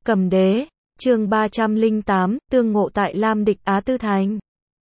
Cầm đế, chương 308, tương ngộ tại Lam Địch Á Tư Thành.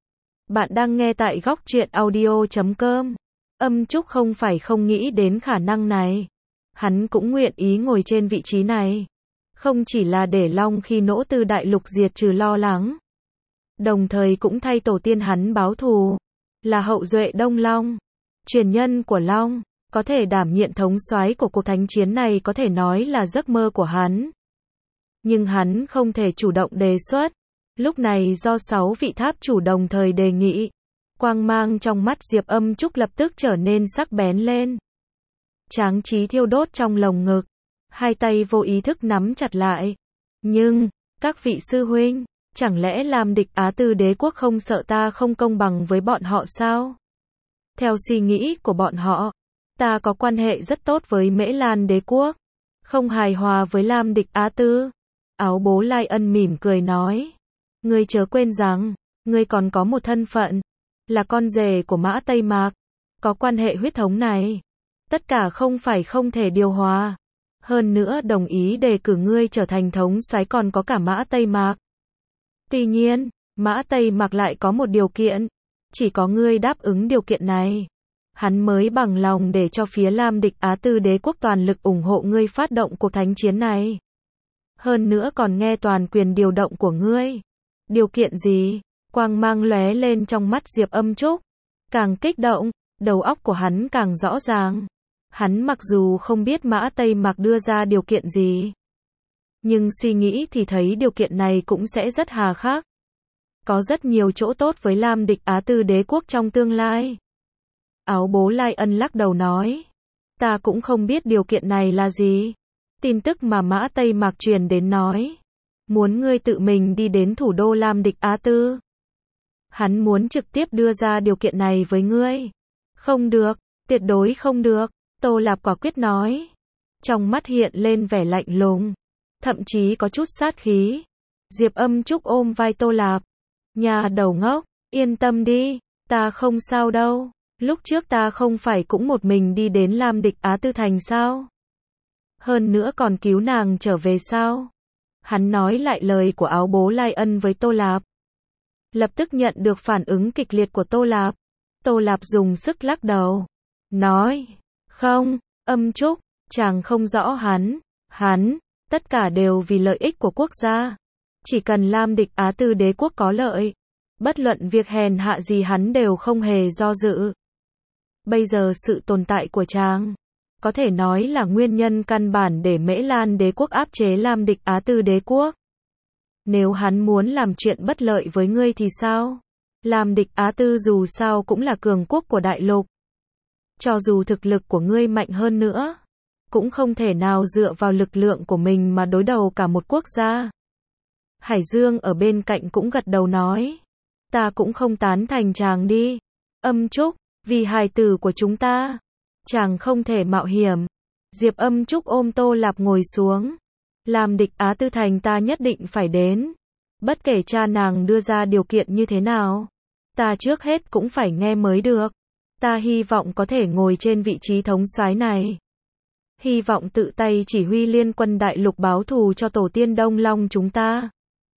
Bạn đang nghe tại góc truyện audio.com. Âm Trúc không phải không nghĩ đến khả năng này. Hắn cũng nguyện ý ngồi trên vị trí này. Không chỉ là để Long khi nỗ Tư đại lục diệt trừ lo lắng. Đồng thời cũng thay tổ tiên hắn báo thù. Là hậu duệ Đông Long. Truyền nhân của Long. Có thể đảm nhiệm thống soái của cuộc thánh chiến này có thể nói là giấc mơ của hắn. Nhưng hắn không thể chủ động đề xuất. Lúc này do 6 vị tháp chủ đồng thời đề nghị. Quang mang trong mắt Diệp Âm Trúc lập tức trở nên sắc bén lên. Tráng trí thiêu đốt trong lồng ngực. Hai tay vô ý thức nắm chặt lại. Nhưng, các vị sư huynh, chẳng lẽ Lam Địch Á Tư đế quốc không sợ ta không công bằng với bọn họ sao? Theo suy nghĩ của bọn họ, ta có quan hệ rất tốt với Mễ Lan đế quốc. Không hài hòa với Lam Địch Á Tư. Áo bố Lai Ân mỉm cười nói. Ngươi chớ quên rằng, ngươi còn có một thân phận. Là con rể của Mã Tây Mạc. Có quan hệ huyết thống này. Tất cả không phải không thể điều hòa. Hơn nữa đồng ý đề cử ngươi trở thành thống soái còn có cả Mã Tây Mạc. Tuy nhiên, Mã Tây Mạc lại có một điều kiện. Chỉ có ngươi đáp ứng điều kiện này. Hắn mới bằng lòng để cho phía Lam Địch Á Tư đế quốc toàn lực ủng hộ ngươi phát động cuộc thánh chiến này. Hơn nữa còn nghe toàn quyền điều động của ngươi. Điều kiện gì? Quang mang lóe lên trong mắt Diệp Âm Trúc. Càng kích động, đầu óc của hắn càng rõ ràng. Hắn mặc dù không biết Mã Tây Mạc đưa ra điều kiện gì. Nhưng suy nghĩ thì thấy điều kiện này cũng sẽ rất hà khắc. Có rất nhiều chỗ tốt với Lam Địch Á Tư đế quốc trong tương lai. Áo bố Lai Ân lắc đầu nói. Ta cũng không biết điều kiện này là gì. Tin tức mà Mã Tây Mạc truyền đến nói. Muốn ngươi tự mình đi đến thủ đô Lam Địch Á Tư. Hắn muốn trực tiếp đưa ra điều kiện này với ngươi. Không được, tuyệt đối không được, Tô Lạp quả quyết nói. Trong mắt hiện lên vẻ lạnh lùng. Thậm chí có chút sát khí. Diệp Âm Trúc ôm vai Tô Lạp. Nhà đầu ngốc, yên tâm đi, ta không sao đâu. Lúc trước ta không phải cũng một mình đi đến Lam Địch Á Tư Thành sao? Hơn nữa còn cứu nàng trở về sao? Hắn nói lại lời của áo bố Lai Ân với Tô Lạp. Lập tức nhận được phản ứng kịch liệt của Tô Lạp. Tô Lạp dùng sức lắc đầu. Nói, không, Âm Trúc, chàng không rõ hắn, tất cả đều vì lợi ích của quốc gia. Chỉ cần Lam Địch Á Tư đế quốc có lợi. Bất luận việc hèn hạ gì hắn đều không hề do dự. Bây giờ sự tồn tại của chàng có thể nói là nguyên nhân căn bản để Mễ Lan đế quốc áp chế Lam Địch Á Tư đế quốc. Nếu hắn muốn làm chuyện bất lợi với ngươi thì sao? Lam Địch Á Tư dù sao cũng là cường quốc của đại lục. Cho dù thực lực của ngươi mạnh hơn nữa, cũng không thể nào dựa vào lực lượng của mình mà đối đầu cả một quốc gia. Hải Dương ở bên cạnh cũng gật đầu nói. Ta cũng không tán thành chàng đi. Âm Trúc, vì hài tử của chúng ta, chàng không thể mạo hiểm. Diệp Âm Trúc ôm Tô Lạp ngồi xuống. Lam Địch Á Tư Thành ta nhất định phải đến. Bất kể cha nàng đưa ra điều kiện như thế nào, ta trước hết cũng phải nghe mới được. Ta hy vọng có thể ngồi trên vị trí thống soái này. Hy vọng tự tay chỉ huy liên quân đại lục báo thù cho tổ tiên Đông Long chúng ta.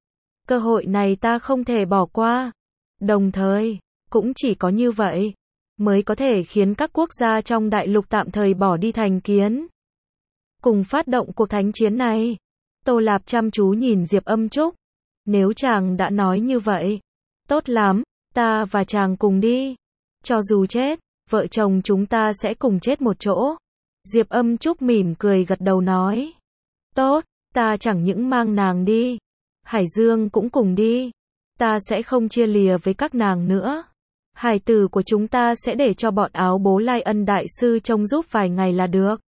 Cơ hội này ta không thể bỏ qua. Đồng thời, cũng chỉ có như vậy mới có thể khiến các quốc gia trong đại lục tạm thời bỏ đi thành kiến. Cùng phát động cuộc thánh chiến này. Tô Lạp chăm chú nhìn Diệp Âm Trúc. Nếu chàng đã nói như vậy, tốt lắm, ta và chàng cùng đi. Cho dù chết, vợ chồng chúng ta sẽ cùng chết một chỗ. Diệp Âm Trúc mỉm cười gật đầu nói. Tốt, ta chẳng những mang nàng đi. Hải Dương cũng cùng đi. Ta sẽ không chia lìa với các nàng nữa. Hải tử của chúng ta sẽ để cho bọn áo bố Lai Ân đại sư trông giúp vài ngày là được.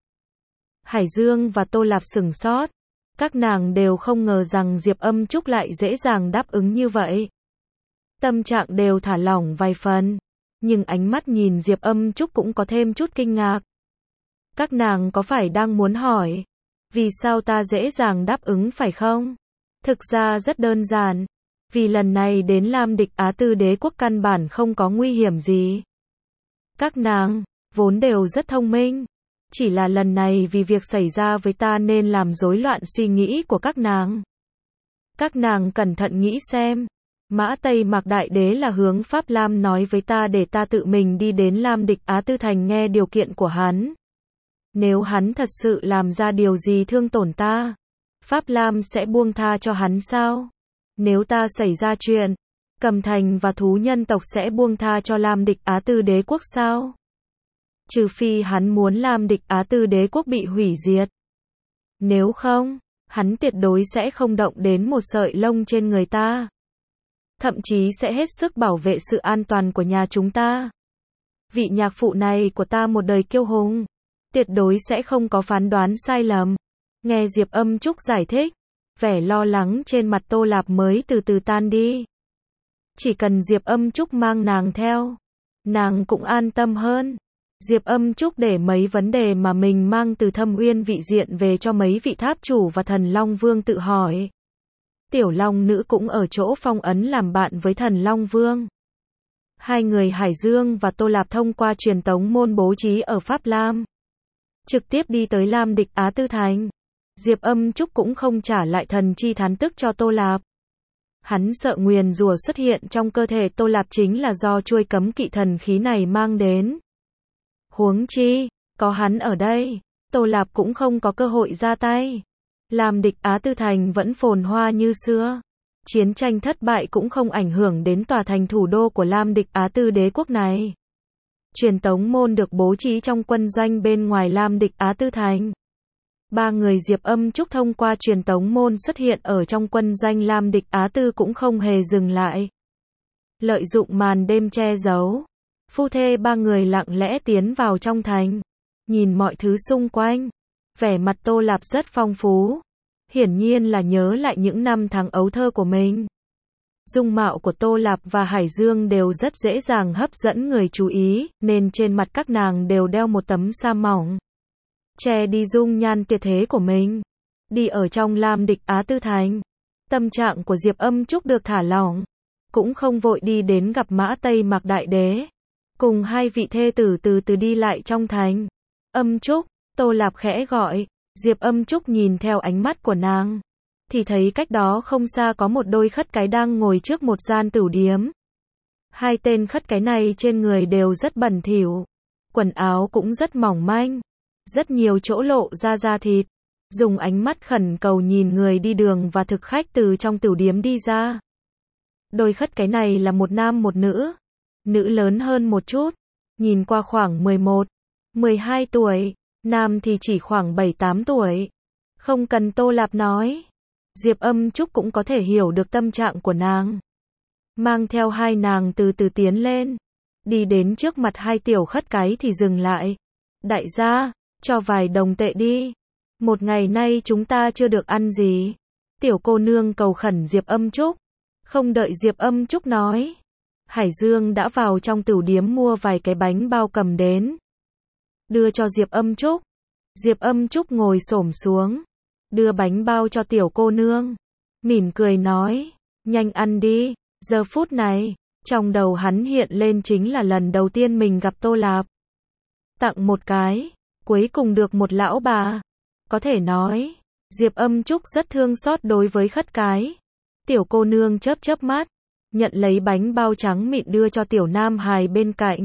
Hải Dương và Tô Lạp sửng sốt. Các nàng đều không ngờ rằng Diệp Âm Trúc lại dễ dàng đáp ứng như vậy. Tâm trạng đều thả lỏng vài phần. Nhưng ánh mắt nhìn Diệp Âm Trúc cũng có thêm chút kinh ngạc. Các nàng có phải đang muốn hỏi, vì sao ta dễ dàng đáp ứng phải không? Thực ra rất đơn giản. Vì lần này đến Lam Địch Á Tư đế quốc căn bản không có nguy hiểm gì. Các nàng, vốn đều rất thông minh. Chỉ là lần này vì việc xảy ra với ta nên làm rối loạn suy nghĩ của các nàng. Các nàng cẩn thận nghĩ xem. Mã Tây Mạc Đại Đế là hướng Pháp Lam nói với ta để ta tự mình đi đến Lam Địch Á Tư Thành nghe điều kiện của hắn. Nếu hắn thật sự làm ra điều gì thương tổn ta, Pháp Lam sẽ buông tha cho hắn sao? Nếu ta xảy ra chuyện, Cầm Thành và thú nhân tộc sẽ buông tha cho Lam Địch Á Tư Đế quốc sao? Trừ phi hắn muốn Lam Địch Á Tư Đế quốc bị hủy diệt. Nếu không, hắn tuyệt đối sẽ không động đến một sợi lông trên người ta. Thậm chí sẽ hết sức bảo vệ sự an toàn của nhà chúng ta. Vị nhạc phụ này của ta một đời kiêu hùng, tuyệt đối sẽ không có phán đoán sai lầm. Nghe Diệp Âm Trúc giải thích, vẻ lo lắng trên mặt Tô Lạp mới từ từ tan đi. Chỉ cần Diệp Âm Trúc mang nàng theo, nàng cũng an tâm hơn. Diệp Âm Trúc để mấy vấn đề mà mình mang từ Thâm Uyên vị diện về cho mấy vị tháp chủ và Thần Long Vương tự hỏi. Tiểu Long Nữ cũng ở chỗ phong ấn làm bạn với Thần Long Vương. Hai người Hải Dương và Tô Lạp thông qua truyền tống môn bố trí ở Pháp Lam, trực tiếp đi tới Lam Địch Á Tư Thành. Diệp Âm Trúc cũng không trả lại thần chi thán tức cho Tô Lạp. Hắn sợ nguyền rủa xuất hiện trong cơ thể Tô Lạp chính là do chuôi cấm kỵ thần khí này mang đến. Huống chi, có hắn ở đây, Tô Lạp cũng không có cơ hội ra tay. Lam Địch Á Tư Thành vẫn phồn hoa như xưa. Chiến tranh thất bại cũng không ảnh hưởng đến tòa thành thủ đô của Lam Địch Á Tư Đế quốc này. Truyền tống môn được bố trí trong quân doanh bên ngoài Lam Địch Á Tư Thành. Ba người Diệp Âm Trúc thông qua truyền tống môn xuất hiện ở trong quân doanh Lam Địch Á Tư cũng không hề dừng lại. Lợi dụng màn đêm che giấu, phu thê ba người lặng lẽ tiến vào trong thành. Nhìn mọi thứ xung quanh, vẻ mặt Tô Lạp rất phong phú. Hiển nhiên là nhớ lại những năm tháng ấu thơ của mình. Dung mạo của Tô Lạp và Hải Dương đều rất dễ dàng hấp dẫn người chú ý, nên trên mặt các nàng đều đeo một tấm sa mỏng, che đi dung nhan tuyệt thế của mình. Đi ở trong Lam Địch Á Tư Thành, tâm trạng của Diệp Âm Trúc được thả lỏng, cũng không vội đi đến gặp Mã Tây Mạc Đại Đế. Cùng hai vị thê tử từ từ đi lại trong thành. Âm Trúc, Tô Lạp khẽ gọi. Diệp Âm Trúc nhìn theo ánh mắt của nàng, thì thấy cách đó không xa có một đôi khất cái đang ngồi trước một gian tửu điếm. Hai tên khất cái này trên người đều rất bẩn thỉu, quần áo cũng rất mỏng manh, rất nhiều chỗ lộ ra da thịt. Dùng ánh mắt khẩn cầu nhìn người đi đường và thực khách từ trong tửu điếm đi ra. Đôi khất cái này là một nam một nữ. Nữ lớn hơn một chút, nhìn qua khoảng 11, 12 tuổi. Nam thì chỉ khoảng 7-8 tuổi. Không cần Tô Lạp nói, Diệp Âm Trúc cũng có thể hiểu được tâm trạng của nàng. Mang theo hai nàng từ từ tiến lên. Đi đến trước mặt hai tiểu khất cái thì dừng lại. Đại gia, cho vài đồng tệ đi. Một ngày nay chúng ta chưa được ăn gì. Tiểu cô nương cầu khẩn Diệp Âm Trúc. Không đợi Diệp Âm Trúc nói, Hải Dương đã vào trong tửu điếm mua vài cái bánh bao cầm đến. Đưa cho Diệp Âm Trúc. Diệp Âm Trúc ngồi xổm xuống, đưa bánh bao cho tiểu cô nương, mỉm cười nói, nhanh ăn đi. Giờ phút này, trong đầu hắn hiện lên chính là lần đầu tiên mình gặp Tô Lạp. Tặng một cái, cuối cùng được một lão bà. Có thể nói, Diệp Âm Trúc rất thương xót đối với khất cái. Tiểu cô nương chớp chớp mắt, nhận lấy bánh bao trắng mịn đưa cho tiểu nam hài bên cạnh.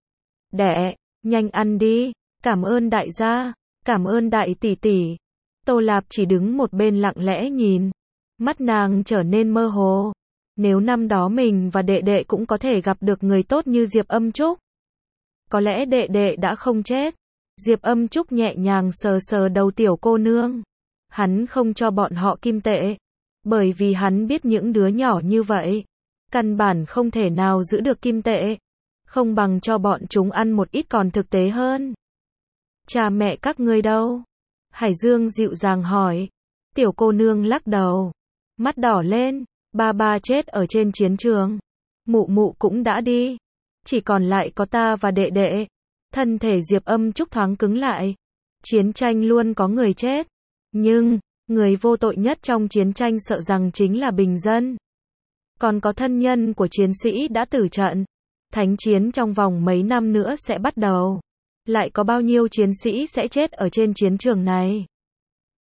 Đẻ, nhanh ăn đi, cảm ơn đại gia, cảm ơn đại tỷ tỷ. Tô Lạp chỉ đứng một bên lặng lẽ nhìn, mắt nàng trở nên mơ hồ. Nếu năm đó mình và đệ đệ cũng có thể gặp được người tốt như Diệp Âm Trúc, có lẽ đệ đệ đã không chết. Diệp Âm Trúc nhẹ nhàng sờ sờ đầu tiểu cô nương. Hắn không cho bọn họ kim tệ, bởi vì hắn biết những đứa nhỏ như vậy, căn bản không thể nào giữ được kim tệ. Không bằng cho bọn chúng ăn một ít còn thực tế hơn. Cha mẹ các ngươi đâu? Hải Dương dịu dàng hỏi. Tiểu cô nương lắc đầu, mắt đỏ lên. Ba chết ở trên chiến trường, mụ mụ cũng đã đi, chỉ còn lại có ta và đệ đệ. Thân thể Diệp Âm Trúc thoáng cứng lại. Chiến tranh luôn có người chết, nhưng người vô tội nhất trong chiến tranh sợ rằng chính là bình dân. Còn có thân nhân của chiến sĩ đã tử trận. Thánh chiến trong vòng mấy năm nữa sẽ bắt đầu. Lại có bao nhiêu chiến sĩ sẽ chết ở trên chiến trường này?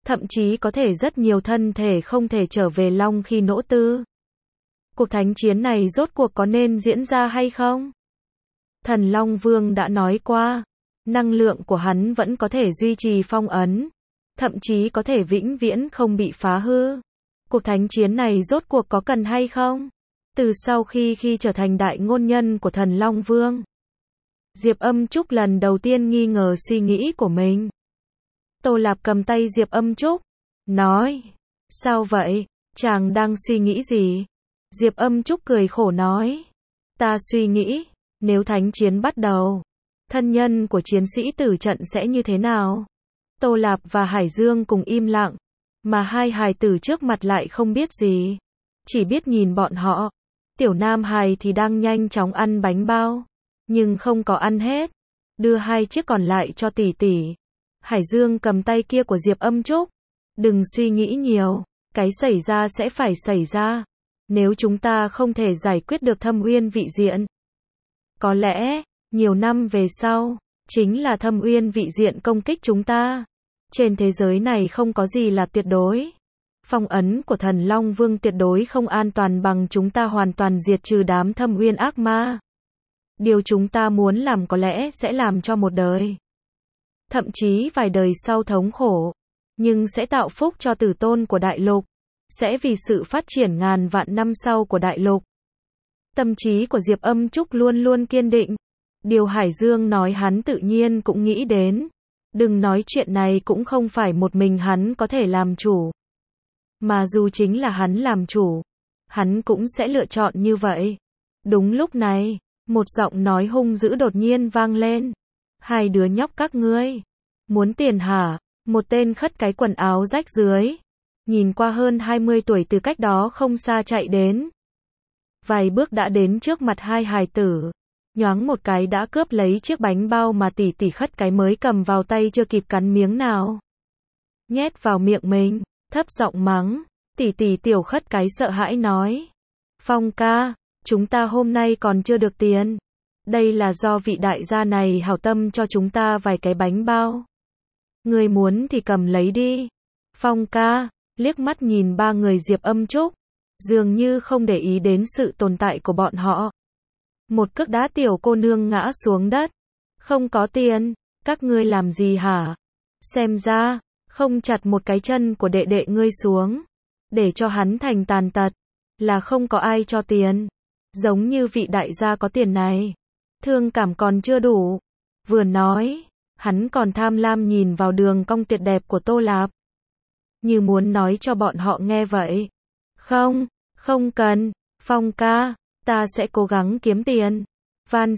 thậm chí có thể rất nhiều thân thể không thể trở về Long khi nỗ tư. Cuộc thánh chiến này rốt cuộc có nên diễn ra hay không? Thần Long Vương đã nói qua, năng lượng của hắn vẫn có thể duy trì phong ấn, thậm chí có thể vĩnh viễn không bị phá hư. Cuộc thánh chiến này rốt cuộc có cần hay không? Từ sau khi trở thành đại ngôn nhân của thần Long Vương, Diệp Âm Trúc lần đầu tiên nghi ngờ suy nghĩ của mình. Tô Lạp cầm tay Diệp Âm Trúc, nói, sao vậy, chàng đang suy nghĩ gì? Diệp Âm Trúc cười khổ nói, ta suy nghĩ, nếu thánh chiến bắt đầu, thân nhân của chiến sĩ tử trận sẽ như thế nào? Tô Lạp và Hải Dương cùng im lặng, mà hai hài tử trước mặt lại không biết gì, chỉ biết nhìn bọn họ. Tiểu Nam hài thì đang nhanh chóng ăn bánh bao, nhưng không có ăn hết, đưa 2 chiếc còn lại cho tỷ tỷ. Hải Dương cầm tay kia của Diệp Âm Trúc, đừng suy nghĩ nhiều, cái xảy ra sẽ phải xảy ra. Nếu chúng ta không thể giải quyết được Thâm Uyên vị diện, có lẽ, nhiều năm về sau, chính là Thâm Uyên vị diện công kích chúng ta. Trên thế giới này không có gì là tuyệt đối. Phong ấn của thần Long Vương tuyệt đối không an toàn bằng chúng ta hoàn toàn diệt trừ đám Thâm Uyên ác ma. Điều chúng ta muốn làm có lẽ sẽ làm cho một đời, thậm chí vài đời sau thống khổ, nhưng sẽ tạo phúc cho tử tôn của đại lục, sẽ vì sự phát triển ngàn vạn năm sau của đại lục. Tâm trí của Diệp Âm Trúc luôn luôn kiên định. Điều Hải Dương nói hắn tự nhiên cũng nghĩ đến. Đừng nói chuyện này cũng không phải một mình hắn có thể làm chủ. Mà dù chính là hắn làm chủ, hắn cũng sẽ lựa chọn như vậy. Đúng lúc này, một giọng nói hung dữ đột nhiên vang lên. 2 đứa nhóc các ngươi, muốn tiền hả? Một tên khất cái quần áo rách rưới, nhìn qua hơn 20 tuổi từ cách đó không xa chạy đến. Vài bước đã đến trước mặt hai hài tử, nhoáng một cái đã cướp lấy chiếc bánh bao mà tỷ tỷ khất cái mới cầm vào tay chưa kịp cắn miếng nào. Nhét vào miệng mình, thấp giọng mắng, tỷ tỷ tiểu khất cái sợ hãi nói. Phong ca, chúng ta hôm nay còn chưa được tiền. Đây là do vị đại gia này hảo tâm cho chúng ta vài cái bánh bao. Người muốn thì cầm lấy đi. Phong ca, liếc mắt nhìn 3 người Diệp Âm Trúc, dường như không để ý đến sự tồn tại của bọn họ. Một cước đá tiểu cô nương ngã xuống đất. Không có tiền, các ngươi làm gì hả? Xem ra, không chặt một cái chân của đệ đệ ngươi xuống, để cho hắn thành tàn tật, là không có ai cho tiền. Giống như vị đại gia có tiền này, thương cảm còn chưa đủ. Vừa nói, hắn còn tham lam nhìn vào đường cong tuyệt đẹp của Tô Lạp, như muốn nói cho bọn họ nghe vậy. Không, không cần, Phong ca, ta sẽ cố gắng kiếm tiền. Van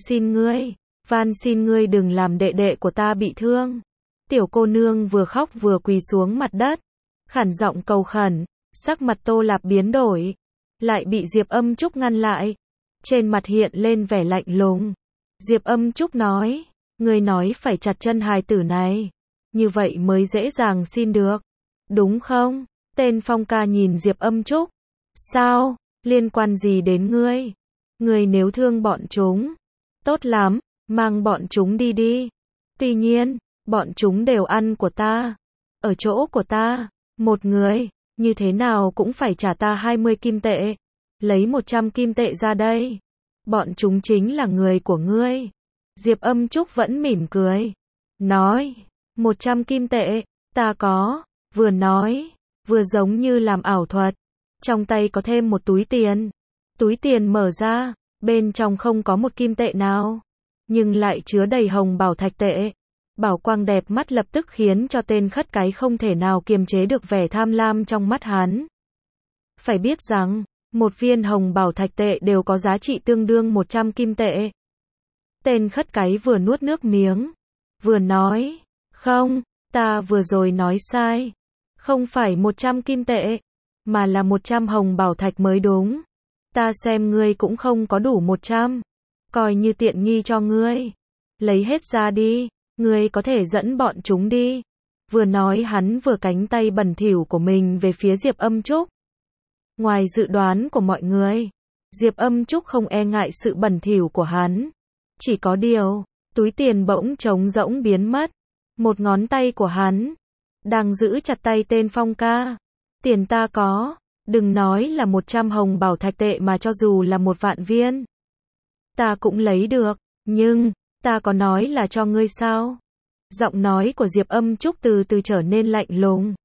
xin ngươi đừng làm đệ đệ của ta bị thương. Tiểu cô nương vừa khóc vừa quỳ xuống mặt đất, khản giọng cầu khẩn. Sắc mặt Tô Lạp biến đổi, lại bị Diệp Âm Trúc ngăn lại. Trên mặt hiện lên vẻ lạnh lùng. Diệp Âm Trúc nói, ngươi nói phải chặt chân hài tử này, như vậy mới dễ dàng xin được, đúng không? Tên Phong ca nhìn Diệp Âm Trúc. Sao, liên quan gì đến ngươi? Ngươi nếu thương bọn chúng, tốt lắm, mang bọn chúng đi đi. Tuy nhiên, bọn chúng đều ăn của ta, ở chỗ của ta, một người, như thế nào cũng phải trả ta 20 kim tệ. Lấy 100 kim tệ ra đây. Bọn chúng chính là người của ngươi. Diệp Âm Trúc vẫn mỉm cười, nói, 100 kim tệ, ta có. Vừa nói, vừa giống như làm ảo thuật. Trong tay có thêm một túi tiền. Túi tiền mở ra, bên trong không có một kim tệ nào, nhưng lại chứa đầy hồng bảo thạch tệ. Bảo quang đẹp mắt lập tức khiến cho tên khất cái không thể nào kiềm chế được vẻ tham lam trong mắt hắn. Phải biết rằng, một viên hồng bảo thạch tệ đều có giá trị tương đương 100 kim tệ. Tên khất cái vừa nuốt nước miếng, vừa nói, không, ta vừa rồi nói sai. Không phải 100 kim tệ, mà là 100 hồng bảo thạch mới đúng. Ta xem ngươi cũng không có đủ 100, coi như tiện nghi cho ngươi. Lấy hết ra đi, ngươi có thể dẫn bọn chúng đi. Vừa nói hắn vừa cánh tay bẩn thỉu của mình về phía Diệp Âm Trúc. Ngoài dự đoán của mọi người, Diệp Âm Trúc không e ngại sự bẩn thỉu của hắn. Chỉ có điều, túi tiền bỗng trống rỗng biến mất. Một ngón tay của hắn, đang giữ chặt tay tên Phong ca. Tiền ta có, đừng nói là 100 hồng bảo thạch tệ mà cho dù là 1.000.000 viên. Ta cũng lấy được, nhưng, ta có nói là cho ngươi sao? Giọng nói của Diệp Âm Trúc từ từ trở nên lạnh lùng.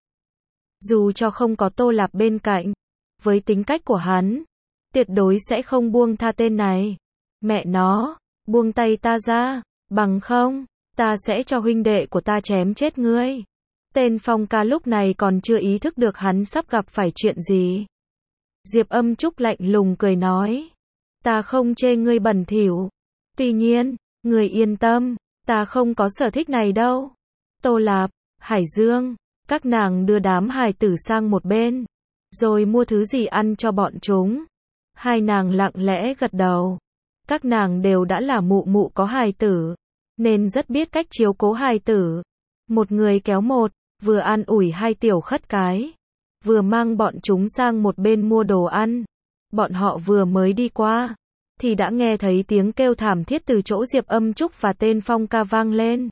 Dù cho không có Tô Lạp bên cạnh, với tính cách của hắn, tuyệt đối sẽ không buông tha tên này. Mẹ nó, buông tay ta ra, bằng không, ta sẽ cho huynh đệ của ta chém chết ngươi. Tên Phong ca lúc này còn chưa ý thức được hắn sắp gặp phải chuyện gì. Diệp Âm Trúc lạnh lùng cười nói. Ta không chê ngươi bẩn thỉu. Tuy nhiên, ngươi yên tâm, ta không có sở thích này đâu. Tô Lạp, Hải Dương, các nàng đưa đám hài tử sang một bên, rồi mua thứ gì ăn cho bọn chúng. Hai nàng lặng lẽ gật đầu. Các nàng đều đã là mụ mụ có hài tử, nên rất biết cách chiếu cố hài tử. Một người kéo một, vừa an ủi hai tiểu khất cái, vừa mang bọn chúng sang một bên mua đồ ăn. Bọn họ vừa mới đi qua, thì đã nghe thấy tiếng kêu thảm thiết từ chỗ Diệp Âm Trúc và tên Phong ca vang lên.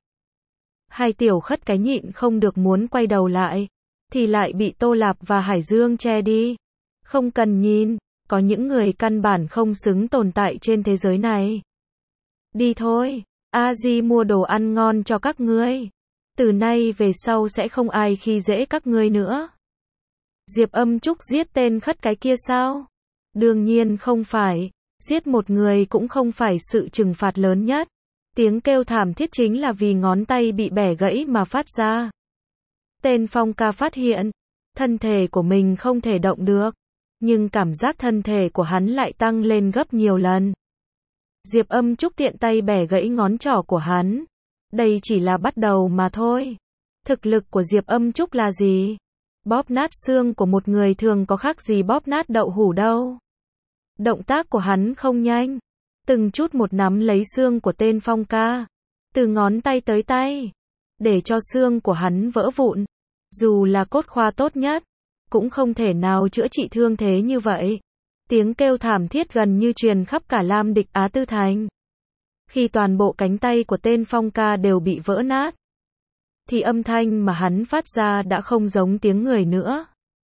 Hai tiểu khất cái nhịn không được muốn quay đầu lại, thì lại bị Tô Lạp và Hải Dương che đi. Không cần nhìn, có những người căn bản không xứng tồn tại trên thế giới này. Đi thôi, A Di mua đồ ăn ngon cho các ngươi. Từ nay về sau sẽ không ai khi dễ các ngươi nữa. Diệp Âm Trúc giết tên khất cái kia sao? Đương nhiên không phải, giết một người cũng không phải sự trừng phạt lớn nhất. Tiếng kêu thảm thiết chính là vì ngón tay bị bẻ gãy mà phát ra. Tên Phong ca phát hiện, thân thể của mình không thể động được, nhưng cảm giác thân thể của hắn lại tăng lên gấp nhiều lần. Diệp Âm Trúc tiện tay bẻ gãy ngón trỏ của hắn. Đây chỉ là bắt đầu mà thôi. Thực lực của Diệp Âm Trúc là gì? Bóp nát xương của một người thường có khác gì bóp nát đậu hũ đâu. Động tác của hắn không nhanh, từng chút một nắm lấy xương của tên Phong ca, từ ngón tay tới tay, để cho xương của hắn vỡ vụn. Dù là cốt khoa tốt nhất, cũng không thể nào chữa trị thương thế như vậy. Tiếng kêu thảm thiết gần như truyền khắp cả Lam Địch Á Tư Thành. Khi toàn bộ cánh tay của tên Phong ca đều bị vỡ nát, thì âm thanh mà hắn phát ra đã không giống tiếng người nữa.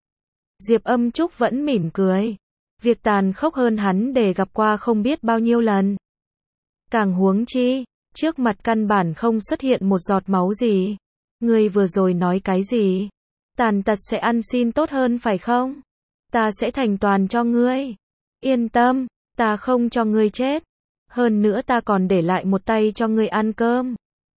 Diệp Âm Trúc vẫn mỉm cười. Việc tàn khốc hơn hắn để gặp qua không biết bao nhiêu lần. Càng huống chi, trước mặt căn bản không xuất hiện một giọt máu gì. Ngươi vừa rồi nói cái gì? Tàn tật sẽ ăn xin tốt hơn phải không? Ta sẽ thành toàn cho ngươi. Yên tâm, ta không cho ngươi chết. Hơn nữa ta còn để lại một tay cho ngươi ăn cơm.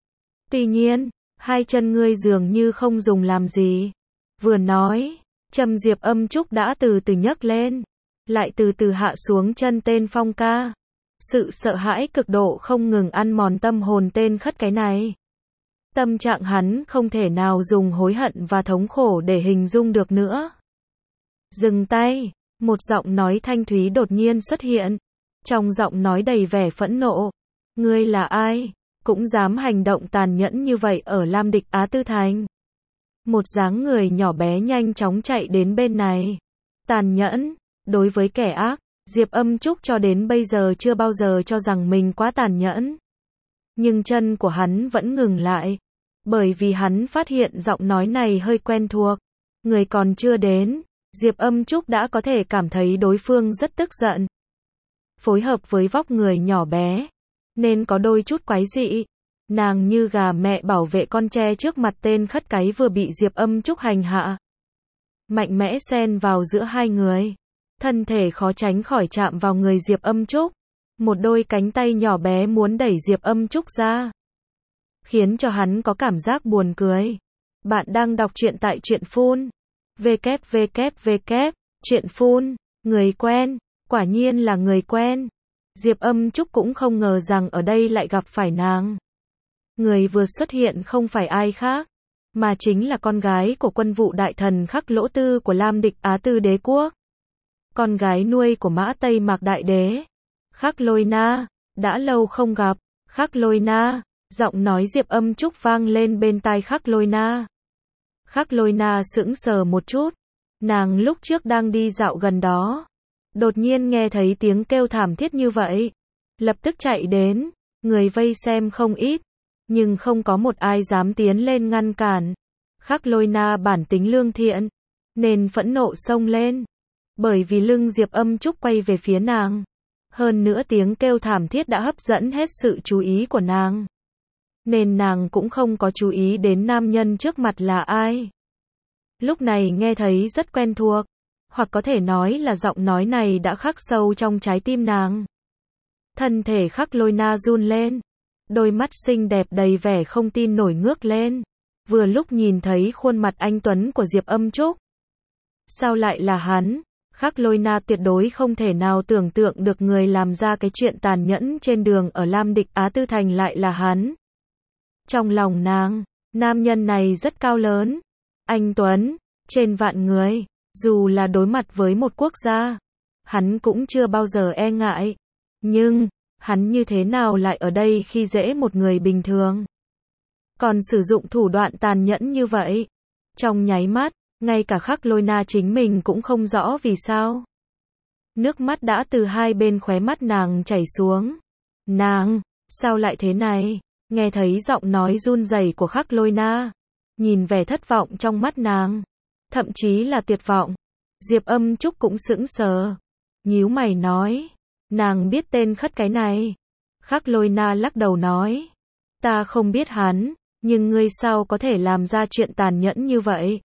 Tuy nhiên, hai chân ngươi dường như không dùng làm gì. Vừa nói, châm Diệp Âm Trúc đã từ từ nhấc lên, lại từ từ hạ xuống chân tên Phong ca. Sự sợ hãi cực độ không ngừng ăn mòn tâm hồn tên khất cái này. Tâm trạng hắn không thể nào dùng hối hận và thống khổ để hình dung được nữa. Dừng tay, một giọng nói thanh thúy đột nhiên xuất hiện. Trong giọng nói đầy vẻ phẫn nộ. Ngươi là ai? Cũng dám hành động tàn nhẫn như vậy ở Lam Địch Á Tư Thành. Một dáng người nhỏ bé nhanh chóng chạy đến bên này. Tàn nhẫn, đối với kẻ ác, Diệp Âm Trúc cho đến bây giờ chưa bao giờ cho rằng mình quá tàn nhẫn. Nhưng chân của hắn vẫn ngừng lại, bởi vì hắn phát hiện giọng nói này hơi quen thuộc. Người còn chưa đến, Diệp Âm Trúc đã có thể cảm thấy đối phương rất tức giận. Phối hợp với vóc người nhỏ bé, nên có đôi chút quái dị. Nàng như gà mẹ bảo vệ con tre trước mặt tên khất cái vừa bị Diệp Âm Trúc hành hạ. Mạnh mẽ xen vào giữa hai người. Thân thể khó tránh khỏi chạm vào người Diệp Âm Trúc. Một đôi cánh tay nhỏ bé muốn đẩy Diệp Âm Trúc ra, khiến cho hắn có cảm giác buồn cười. Bạn đang đọc truyện tại Truyện Phun. www. Truyện Phun. Người quen. Quả nhiên là người quen. Diệp Âm Trúc cũng không ngờ rằng ở đây lại gặp phải nàng. Người vừa xuất hiện không phải ai khác, mà chính là con gái của quân vụ đại thần Khắc Lỗ Tư của Lam Địch Á Tư Đế Quốc. Con gái nuôi của Mã Tây Mạc Đại Đế. Khắc Lôi Na, đã lâu không gặp. Khắc Lôi Na, giọng nói Diệp Âm Trúc vang lên bên tai Khắc Lôi Na. Khắc Lôi Na sững sờ một chút. Nàng lúc trước đang đi dạo gần đó, đột nhiên nghe thấy tiếng kêu thảm thiết như vậy, lập tức chạy đến. Người vây xem không ít, nhưng không có một ai dám tiến lên ngăn cản. Khắc Lôi Na bản tính lương thiện, nên phẫn nộ xông lên. Bởi vì lưng Diệp Âm Trúc quay về phía nàng. Hơn nữa tiếng kêu thảm thiết đã hấp dẫn hết sự chú ý của nàng. Nên nàng cũng không có chú ý đến nam nhân trước mặt là ai. Lúc này nghe thấy rất quen thuộc. Hoặc có thể nói là giọng nói này đã khắc sâu trong trái tim nàng. Thân thể Khắc Lôi Na run lên. Đôi mắt xinh đẹp đầy vẻ không tin nổi ngước lên. Vừa lúc nhìn thấy khuôn mặt anh tuấn của Diệp Âm Trúc. Sao lại là hắn? Khắc Lôi Na tuyệt đối không thể nào tưởng tượng được người làm ra cái chuyện tàn nhẫn trên đường ở Lam Địch Á Tư Thành lại là hắn. Trong lòng nàng, nam nhân này rất cao lớn, anh tuấn, trên vạn người, dù là đối mặt với một quốc gia, hắn cũng chưa bao giờ e ngại. Nhưng, hắn như thế nào lại ở đây khi dễ một người bình thường? Còn sử dụng thủ đoạn tàn nhẫn như vậy? Trong nháy mắt, ngay cả Khắc Lôi Na chính mình cũng không rõ vì sao. Nước mắt đã từ hai bên khóe mắt nàng chảy xuống. Nàng, sao lại thế này? Nghe thấy giọng nói run rẩy của Khắc Lôi Na, nhìn vẻ thất vọng trong mắt nàng, thậm chí là tuyệt vọng, Diệp Âm Trúc cũng sững sờ, nhíu mày nói, nàng biết tên khất cái này. Khắc Lôi Na lắc đầu nói, ta không biết hắn, nhưng ngươi sao có thể làm ra chuyện tàn nhẫn như vậy?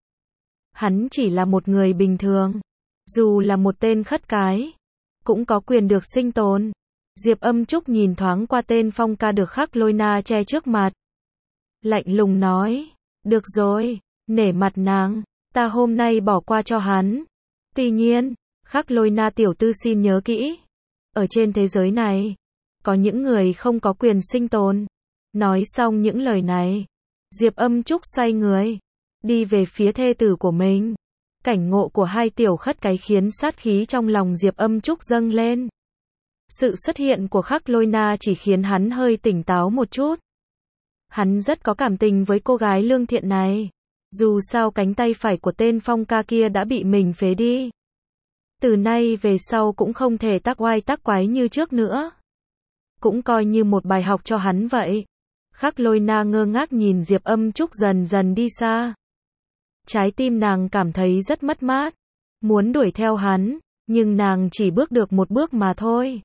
Hắn chỉ là một người bình thường, dù là một tên khất cái, cũng có quyền được sinh tồn. Diệp Âm Trúc nhìn thoáng qua tên Phong Ca được Khắc Lôi Na che trước mặt. Lạnh lùng nói, được rồi, nể mặt nàng, ta hôm nay bỏ qua cho hắn. Tuy nhiên, Khắc Lôi Na tiểu thư xin nhớ kỹ, ở trên thế giới này, có những người không có quyền sinh tồn. Nói xong những lời này, Diệp Âm Trúc xoay người, đi về phía thê tử của mình. Cảnh ngộ của hai tiểu khất cái khiến sát khí trong lòng Diệp Âm Trúc dâng lên. Sự xuất hiện của Khắc Lôi Na chỉ khiến hắn hơi tỉnh táo một chút. Hắn rất có cảm tình với cô gái lương thiện này. Dù sao cánh tay phải của tên Phong Ca kia đã bị mình phế đi. Từ nay về sau cũng không thể tác oai tác quái như trước nữa. Cũng coi như một bài học cho hắn vậy. Khắc Lôi Na ngơ ngác nhìn Diệp Âm Trúc dần dần đi xa. Trái tim nàng cảm thấy rất mất mát. Muốn đuổi theo hắn, nhưng nàng chỉ bước được một bước mà thôi.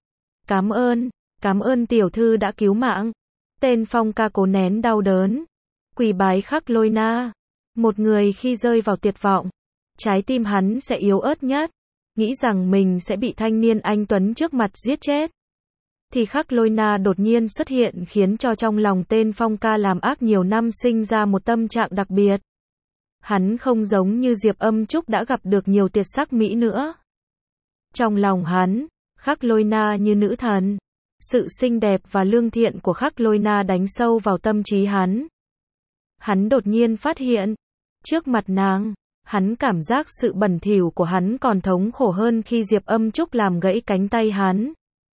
Cảm ơn tiểu thư đã cứu mạng. Tên Phong Ca cố nén đau đớn, quỳ bái Khắc Lôi Na. Một người khi rơi vào tuyệt vọng, trái tim hắn sẽ yếu ớt nhất, nghĩ rằng mình sẽ bị thanh niên anh tuấn trước mặt giết chết. Thì Khắc Lôi Na đột nhiên xuất hiện khiến cho trong lòng tên Phong Ca làm ác nhiều năm sinh ra một tâm trạng đặc biệt. Hắn không giống như Diệp Âm Trúc đã gặp được nhiều tuyệt sắc mỹ nữa. Trong lòng hắn, Khắc Lôi Na như nữ thần. Sự xinh đẹp và lương thiện của Khắc Lôi Na đánh sâu vào tâm trí hắn. Hắn đột nhiên phát hiện, trước mặt nàng, hắn cảm giác sự bẩn thỉu của hắn còn thống khổ hơn khi Diệp Âm Trúc làm gãy cánh tay hắn.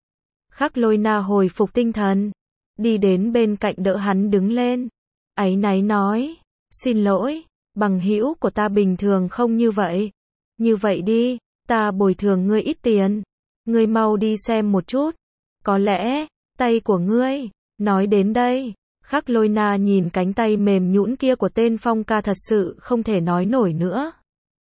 Khắc Lôi Na hồi phục tinh thần, đi đến bên cạnh đỡ hắn đứng lên, áy náy nói, xin lỗi, bằng hữu của ta bình thường không như vậy. Như vậy đi, ta bồi thường ngươi ít tiền, ngươi mau đi xem một chút. Có lẽ, tay của ngươi. Nói đến đây, Khắc Lôi Na nhìn cánh tay mềm nhũn kia của tên Phong Ca thật sự không thể nói nổi nữa.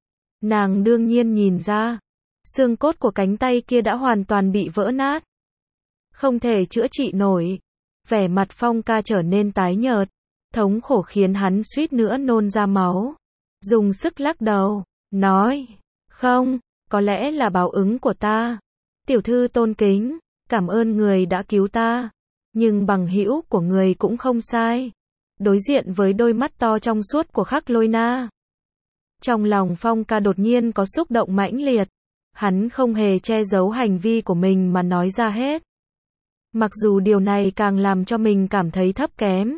Nàng đương nhiên nhìn ra, xương cốt của cánh tay kia đã hoàn toàn bị vỡ nát. Không thể chữa trị nổi. Vẻ mặt Phong Ca trở nên tái nhợt, thống khổ khiến hắn suýt nữa nôn ra máu. Dùng sức lắc đầu, nói, không, có lẽ là báo ứng của ta. Tiểu thư tôn kính, cảm ơn người đã cứu ta. Nhưng bằng hữu của người cũng không sai. Đối diện với đôi mắt to trong suốt của Khắc Lôi Na, trong lòng Phong Ca đột nhiên có xúc động mãnh liệt. Hắn không hề che giấu hành vi của mình mà nói ra hết. Mặc dù điều này càng làm cho mình cảm thấy thấp kém,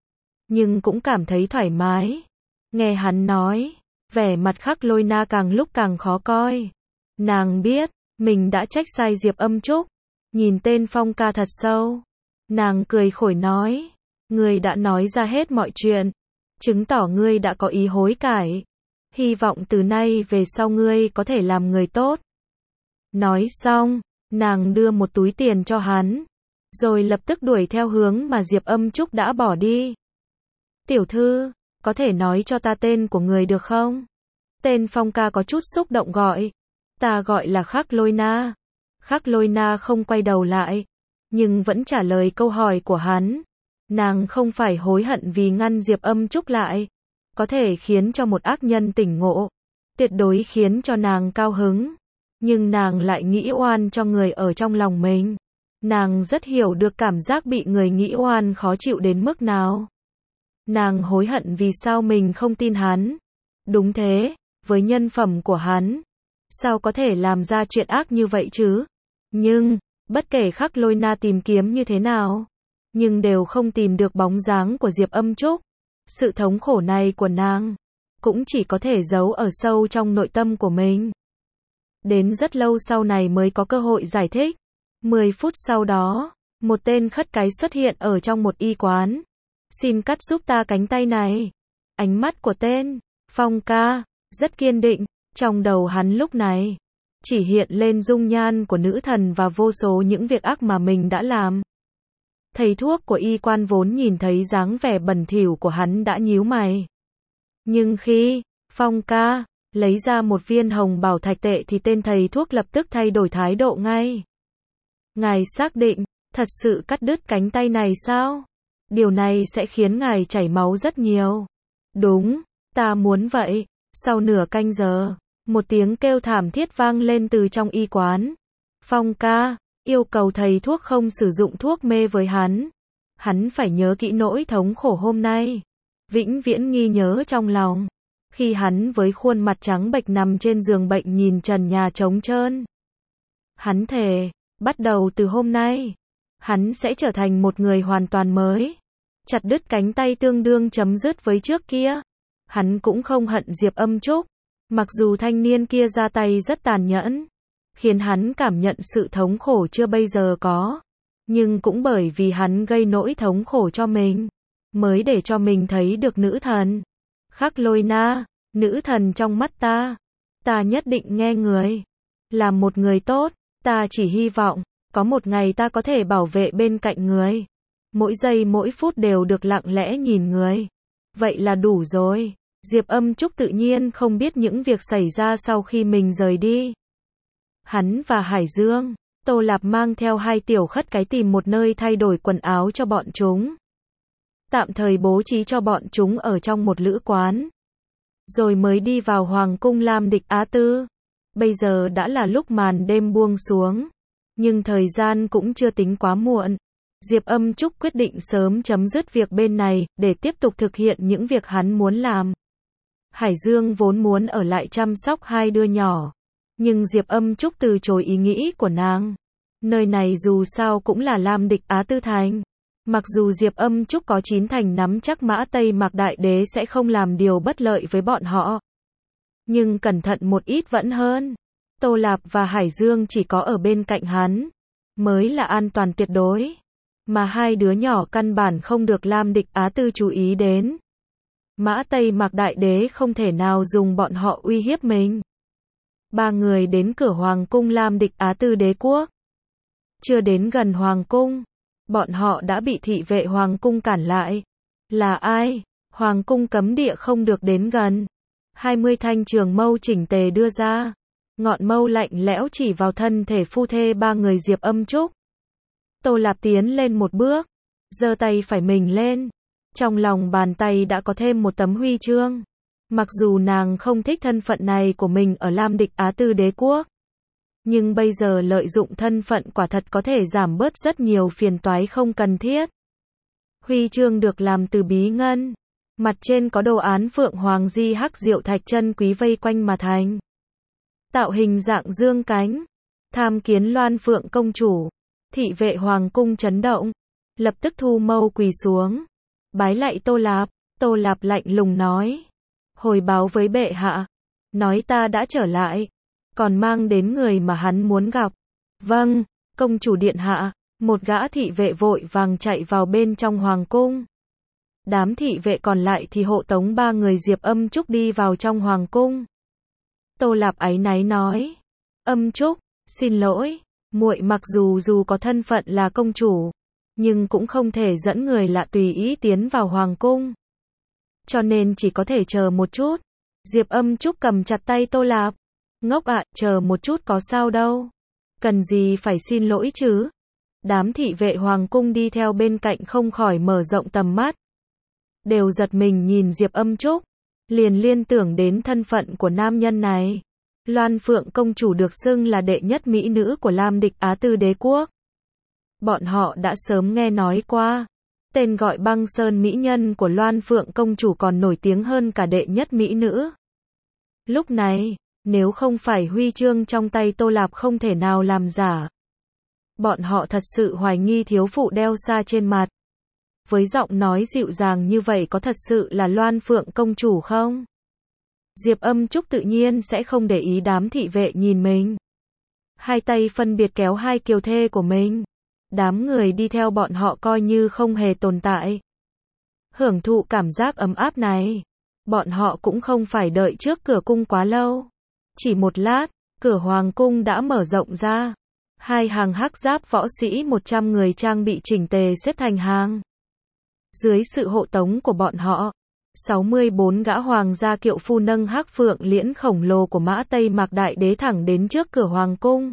nhưng cũng cảm thấy thoải mái. Nghe hắn nói, vẻ mặt Khắc Lôi Na càng lúc càng khó coi. Nàng biết, mình đã trách sai Diệp Âm Trúc. Nhìn tên Phong Ca thật sâu, nàng cười khổ nói, ngươi đã nói ra hết mọi chuyện, chứng tỏ ngươi đã có ý hối cải. Hy vọng từ nay về sau ngươi có thể làm người tốt. Nói xong, nàng đưa một túi tiền cho hắn, rồi lập tức đuổi theo hướng mà Diệp Âm Trúc đã bỏ đi. Tiểu thư, có thể nói cho ta tên của người được không? Tên Phong ca có chút xúc động gọi. Ta gọi là Khắc Lôi Na. Khắc Lôi Na không quay đầu lại, nhưng vẫn trả lời câu hỏi của hắn. Nàng không phải hối hận vì ngăn Diệp Âm Trúc lại, có thể khiến cho một ác nhân tỉnh ngộ, tuyệt đối khiến cho nàng cao hứng. Nhưng nàng lại nghĩ oan cho người ở trong lòng mình. Nàng rất hiểu được cảm giác bị người nghĩ oan khó chịu đến mức nào. Nàng hối hận vì sao mình không tin hắn. Đúng thế, với nhân phẩm của hắn, sao có thể làm ra chuyện ác như vậy chứ? Nhưng, bất kể Khắc Lôi Na tìm kiếm như thế nào, nhưng đều không tìm được bóng dáng của Diệp Âm Trúc. Sự thống khổ này của nàng, cũng chỉ có thể giấu ở sâu trong nội tâm của mình. Đến rất lâu sau này mới có cơ hội giải thích. 10 phút sau đó, một tên khất cái xuất hiện ở trong một y quán. Xin cắt giúp ta cánh tay này. Ánh mắt của tên Phong ca rất kiên định, trong đầu hắn lúc này chỉ hiện lên dung nhan của nữ thần và vô số những việc ác mà mình đã làm. Thầy thuốc của y quan vốn nhìn thấy dáng vẻ bẩn thỉu của hắn đã nhíu mày. Nhưng khi Phong ca lấy ra một viên hồng bảo thạch tệ thì tên thầy thuốc lập tức thay đổi thái độ ngay. Ngài xác định, thật sự cắt đứt cánh tay này sao? Điều này sẽ khiến ngài chảy máu rất nhiều. Đúng, ta muốn vậy. Sau nửa canh giờ, một tiếng kêu thảm thiết vang lên từ trong y quán. Phong ca yêu cầu thầy thuốc không sử dụng thuốc mê với hắn. Hắn phải nhớ kỹ nỗi thống khổ hôm nay, vĩnh viễn ghi nhớ trong lòng. Khi hắn với khuôn mặt trắng bệch nằm trên giường bệnh nhìn trần nhà trống trơn, hắn thề, bắt đầu từ hôm nay, hắn sẽ trở thành một người hoàn toàn mới. Chặt đứt cánh tay tương đương chấm dứt với trước kia. Hắn cũng không hận Diệp Âm Trúc, mặc dù thanh niên kia ra tay rất tàn nhẫn, khiến hắn cảm nhận sự thống khổ chưa bây giờ có. Nhưng cũng bởi vì hắn gây nỗi thống khổ cho mình, mới để cho mình thấy được nữ thần. Khắc Lôi Na, nữ thần trong mắt ta nhất định nghe người. Làm một người tốt, ta chỉ hy vọng, có một ngày ta có thể bảo vệ bên cạnh người. Mỗi giây mỗi phút đều được lặng lẽ nhìn người. Vậy là đủ rồi. Diệp Âm Trúc tự nhiên không biết những việc xảy ra sau khi mình rời đi. Hắn và Hải Dương, Tô Lạp mang theo hai tiểu khất cái tìm một nơi thay đổi quần áo cho bọn chúng. Tạm thời bố trí cho bọn chúng ở trong một lữ quán. Rồi mới đi vào Hoàng cung Lam Địch Á Tư. Bây giờ đã là lúc màn đêm buông xuống. Nhưng thời gian cũng chưa tính quá muộn. Diệp Âm Trúc quyết định sớm chấm dứt việc bên này, để tiếp tục thực hiện những việc hắn muốn làm. Hải Dương vốn muốn ở lại chăm sóc hai đứa nhỏ. Nhưng Diệp Âm Trúc từ chối ý nghĩ của nàng. Nơi này dù sao cũng là Lam Địch Á Tư Thành. Mặc dù Diệp Âm Trúc có 9 thành nắm chắc Mã Tây Mạc Đại Đế sẽ không làm điều bất lợi với bọn họ. Nhưng cẩn thận một ít vẫn hơn. Tô Lạp và Hải Dương chỉ có ở bên cạnh hắn, mới là an toàn tuyệt đối. Mà hai đứa nhỏ căn bản không được Lam Địch Á Tư chú ý đến. Mã Tây Mạc Đại Đế không thể nào dùng bọn họ uy hiếp mình. Ba người đến cửa Hoàng cung Lam Địch Á Tư Đế quốc. Chưa đến gần Hoàng cung, bọn họ đã bị thị vệ Hoàng cung cản lại. Là ai? Hoàng cung cấm địa không được đến gần. 20 thanh trường mâu chỉnh tề đưa ra. Ngọn mâu lạnh lẽo chỉ vào thân thể phu thê ba người Diệp Âm Trúc. Tô Lạp tiến lên một bước, giơ tay phải mình lên. Trong lòng bàn tay đã có thêm một tấm huy chương. Mặc dù nàng không thích thân phận này của mình ở Lam Địch Á Tư Đế quốc, nhưng bây giờ lợi dụng thân phận quả thật có thể giảm bớt rất nhiều phiền toái không cần thiết. Huy chương được làm từ bí ngân, mặt trên có đồ án phượng hoàng di hắc diệu thạch chân quý vây quanh mà thành. Tạo hình dạng dương cánh, tham kiến Loan Phượng công chủ. Thị vệ Hoàng cung chấn động, lập tức thu mâu quỳ xuống, bái lạy Tô Lạp. Tô Lạp lạnh lùng nói, hồi báo với bệ hạ, nói ta đã trở lại, còn mang đến người mà hắn muốn gặp. Vâng, công chủ điện hạ. Một gã thị vệ vội vàng chạy vào bên trong Hoàng cung. Đám thị vệ còn lại thì hộ tống ba người Diệp Âm Trúc đi vào trong Hoàng cung. Tô Lạp áy náy nói, Âm Trúc, xin lỗi, muội mặc dù có thân phận là công chủ, nhưng cũng không thể dẫn người lạ tùy ý tiến vào Hoàng cung. cho nên chỉ có thể chờ một chút. Diệp Âm Trúc cầm chặt tay Tô Lạp. Ngốc ạ, chờ một chút có sao đâu. Cần gì phải xin lỗi chứ? Đám thị vệ hoàng cung đi theo bên cạnh không khỏi mở rộng tầm mắt. Đều giật mình nhìn Diệp Âm Trúc. Liền liên tưởng đến thân phận của nam nhân này. Loan Phượng công chủ được xưng là đệ nhất mỹ nữ của Lam Địch Á Tư đế quốc. Bọn họ đã sớm nghe nói qua. Tên gọi Băng Sơn mỹ nhân của Loan Phượng công chủ còn nổi tiếng hơn cả đệ nhất mỹ nữ. Lúc này, nếu không phải huy chương trong tay Tô Lạp không thể nào làm giả. Bọn họ thật sự hoài nghi thiếu phụ đeo xa trên mặt. Với giọng nói dịu dàng như vậy có thật sự là Loan Phượng công chủ không? Diệp Âm Trúc tự nhiên sẽ không để ý đám thị vệ nhìn mình. Hai tay phân biệt kéo hai kiều thê của mình. Đám người đi theo bọn họ coi như không hề tồn tại. Hưởng thụ cảm giác ấm áp này. Bọn họ cũng không phải đợi trước cửa cung quá lâu. Chỉ một lát, cửa hoàng cung đã mở rộng ra. Hai hàng hắc giáp võ sĩ 100 người trang bị chỉnh tề xếp thành hàng. Dưới sự hộ tống của bọn họ, 64 gã hoàng gia kiệu phu nâng hắc phượng liễn khổng lồ của Mã Tây Mạc Đại Đế thẳng đến trước cửa hoàng cung.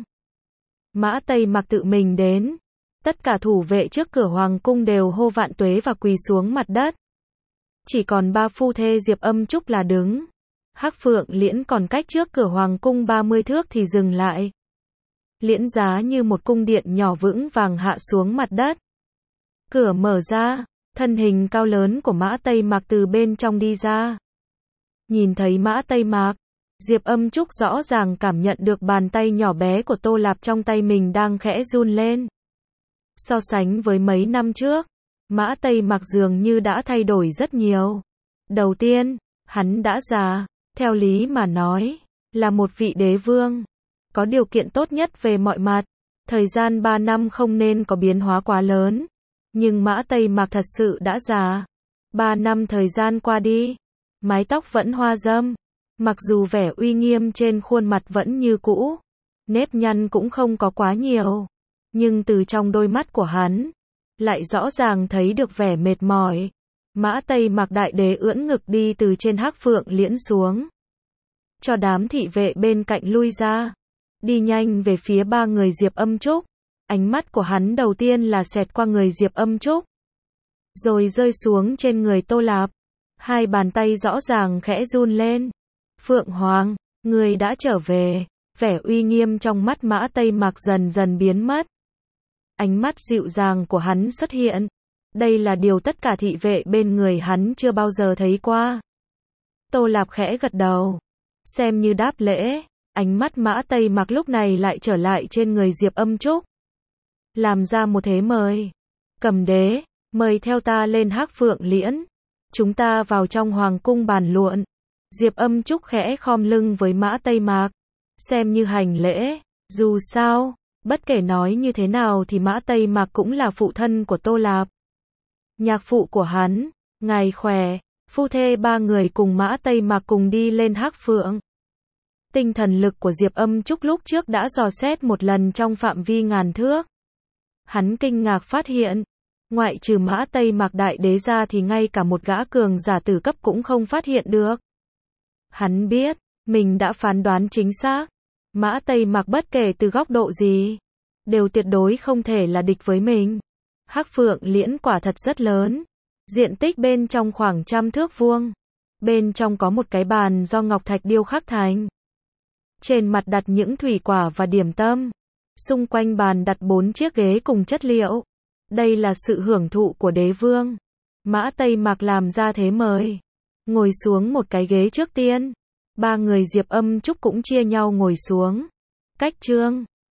Mã Tây Mạc tự mình đến. Tất cả thủ vệ trước cửa hoàng cung đều hô vạn tuế và quỳ xuống mặt đất. Chỉ còn ba phu thê Diệp Âm Trúc là đứng. Hắc phượng liễn còn cách trước cửa hoàng cung 30 thước thì dừng lại. Liễn giá như một cung điện nhỏ vững vàng hạ xuống mặt đất. Cửa mở ra, thân hình cao lớn của Mã Tây Mạc từ bên trong đi ra. Nhìn thấy Mã Tây Mạc, Diệp Âm Trúc rõ ràng cảm nhận được bàn tay nhỏ bé của Tô Lạp trong tay mình đang khẽ run lên. So sánh với mấy năm trước, Mã Tây Mạc dường như đã thay đổi rất nhiều. Đầu tiên, hắn đã già, theo lý mà nói, là một vị đế vương. Có điều kiện tốt nhất về mọi mặt. Thời gian 3 năm không nên có biến hóa quá lớn. Nhưng Mã Tây Mạc thật sự đã già. 3 năm thời gian qua đi, mái tóc vẫn hoa râm. Mặc dù vẻ uy nghiêm trên khuôn mặt vẫn như cũ, nếp nhăn cũng không có quá nhiều. Nhưng từ trong đôi mắt của hắn, lại rõ ràng thấy được vẻ mệt mỏi. Mã Tây Mạc Đại Đế ưỡn ngực đi từ trên hắc phượng liễn xuống. Cho đám thị vệ bên cạnh lui ra. Đi nhanh về phía ba người Diệp Âm Trúc. Ánh mắt của hắn đầu tiên là xẹt qua người Diệp Âm Trúc. Rồi rơi xuống trên người Tô Lạp. Hai bàn tay rõ ràng khẽ run lên. Phượng Hoàng, người đã trở về. Vẻ uy nghiêm trong mắt Mã Tây Mạc dần dần biến mất. Ánh mắt dịu dàng của hắn xuất hiện. Đây là điều tất cả thị vệ bên người hắn chưa bao giờ thấy qua. Tô Lạp khẽ gật đầu. Xem như đáp lễ. Ánh mắt Mã Tây Mạc lúc này lại trở lại trên người Diệp Âm Trúc. Làm ra một thế mời. Cầm đế, mời theo ta lên hắc phượng liễn. Chúng ta vào trong hoàng cung bàn luận. Diệp Âm Trúc khẽ khom lưng với Mã Tây Mạc. Xem như hành lễ. Dù sao, bất kể nói như thế nào thì Mã Tây Mạc cũng là phụ thân của Tô Lạp. Nhạc phụ của hắn, ngài khỏe. Phu thê ba người cùng Mã Tây Mạc cùng đi lên hắc phượng. Tinh thần lực của Diệp Âm Trúc lúc trước đã dò xét một lần trong phạm vi ngàn thước. Hắn kinh ngạc phát hiện, ngoại trừ Mã Tây Mạc Đại Đế ra thì ngay cả một gã cường giả tử cấp cũng không phát hiện được. Hắn biết, mình đã phán đoán chính xác. Mã Tây Mạc bất kể từ góc độ gì, đều tuyệt đối không thể là địch với mình. Hắc phượng liễn quả thật rất lớn. Diện tích bên trong khoảng 100 thước vuông. Bên trong có một cái bàn do ngọc thạch điêu khắc thành. Trên mặt đặt những thủy quả và điểm tâm. Xung quanh bàn đặt 4 chiếc ghế cùng chất liệu. Đây là sự hưởng thụ của đế vương. Mã Tây Mạc làm ra thế mời. Ngồi xuống một cái ghế trước tiên. Ba người Diệp Âm Trúc cũng chia nhau ngồi xuống. Cách trương.